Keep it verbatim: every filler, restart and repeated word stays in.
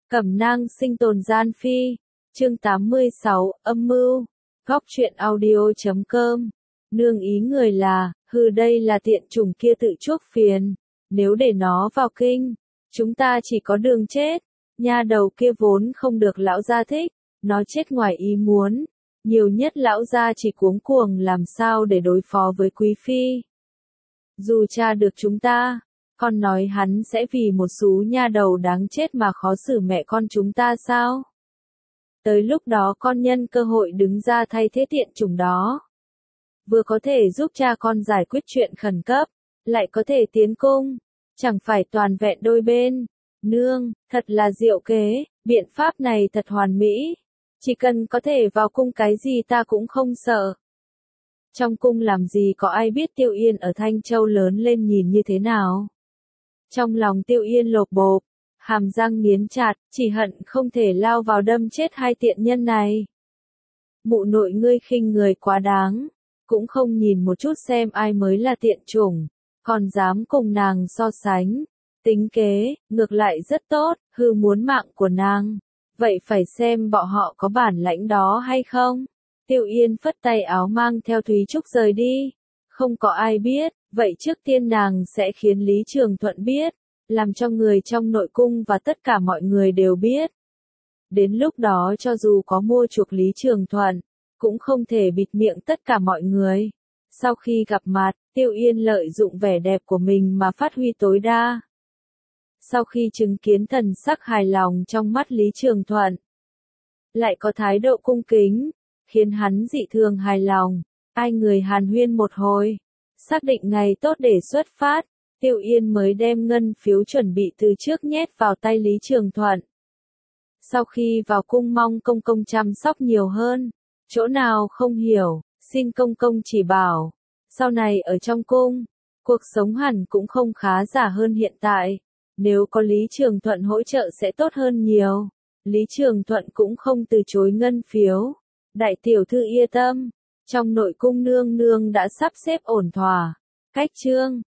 Cẩm nang sinh tồn gian phi. Chương tám mươi sáu, âm mưu. Góc truyện audio chấm com. Nương ý người là, hừ đây là tiện chủng kia tự chuốc phiền. Nếu để nó vào kinh, chúng ta chỉ có đường chết. Nha đầu kia vốn không được lão gia thích, nó chết ngoài ý muốn. Nhiều nhất lão gia chỉ cuống cuồng làm sao để đối phó với quý phi. Dù cha được chúng ta, con nói hắn sẽ vì một số nha đầu đáng chết mà khó xử mẹ con chúng ta sao? Tới lúc đó con nhân cơ hội đứng ra thay thế tiện chủng đó. Vừa có thể giúp cha con giải quyết chuyện khẩn cấp, lại có thể tiến cung, chẳng phải toàn vẹn đôi bên. Nương, thật là diệu kế, biện pháp này thật hoàn mỹ. Chỉ cần có thể vào cung cái gì ta cũng không sợ. Trong cung làm gì có ai biết Tiêu Yên ở Thanh Châu lớn lên nhìn như thế nào. Trong lòng Tiêu Yên lột bột, hàm răng nghiến chặt, chỉ hận không thể lao vào đâm chết hai tiện nhân này. Mụ nội ngươi khinh người quá đáng, cũng không nhìn một chút xem ai mới là tiện chủng, còn dám cùng nàng so sánh. Tính kế, ngược lại rất tốt, hư muốn mạng của nàng. Vậy phải xem bọn họ có bản lãnh đó hay không? Tiêu Yên phất tay áo mang theo Thúy Trúc rời đi. Không có ai biết, vậy trước tiên nàng sẽ khiến Lý Trường Thuận biết, làm cho người trong nội cung và tất cả mọi người đều biết. Đến lúc đó cho dù có mua chuộc Lý Trường Thuận, cũng không thể bịt miệng tất cả mọi người. Sau khi gặp mặt, Tiêu Yên lợi dụng vẻ đẹp của mình mà phát huy tối đa. Sau khi chứng kiến thần sắc hài lòng trong mắt Lý Trường Thuận, lại có thái độ cung kính, khiến hắn dị thường hài lòng. Hai người hàn huyên một hồi, xác định ngày tốt để xuất phát, Tiêu Yên mới đem ngân phiếu chuẩn bị từ trước nhét vào tay Lý Trường Thuận. Sau khi vào cung mong công công chăm sóc nhiều hơn, chỗ nào không hiểu, xin công công chỉ bảo. Sau này ở trong cung, cuộc sống hẳn cũng không khá giả hơn hiện tại. Nếu có Lý Trường Thuận hỗ trợ sẽ tốt hơn nhiều. Lý Trường Thuận cũng không từ chối ngân phiếu. Đại tiểu thư yên tâm, trong nội cung nương nương đã sắp xếp ổn thỏa. Cách chương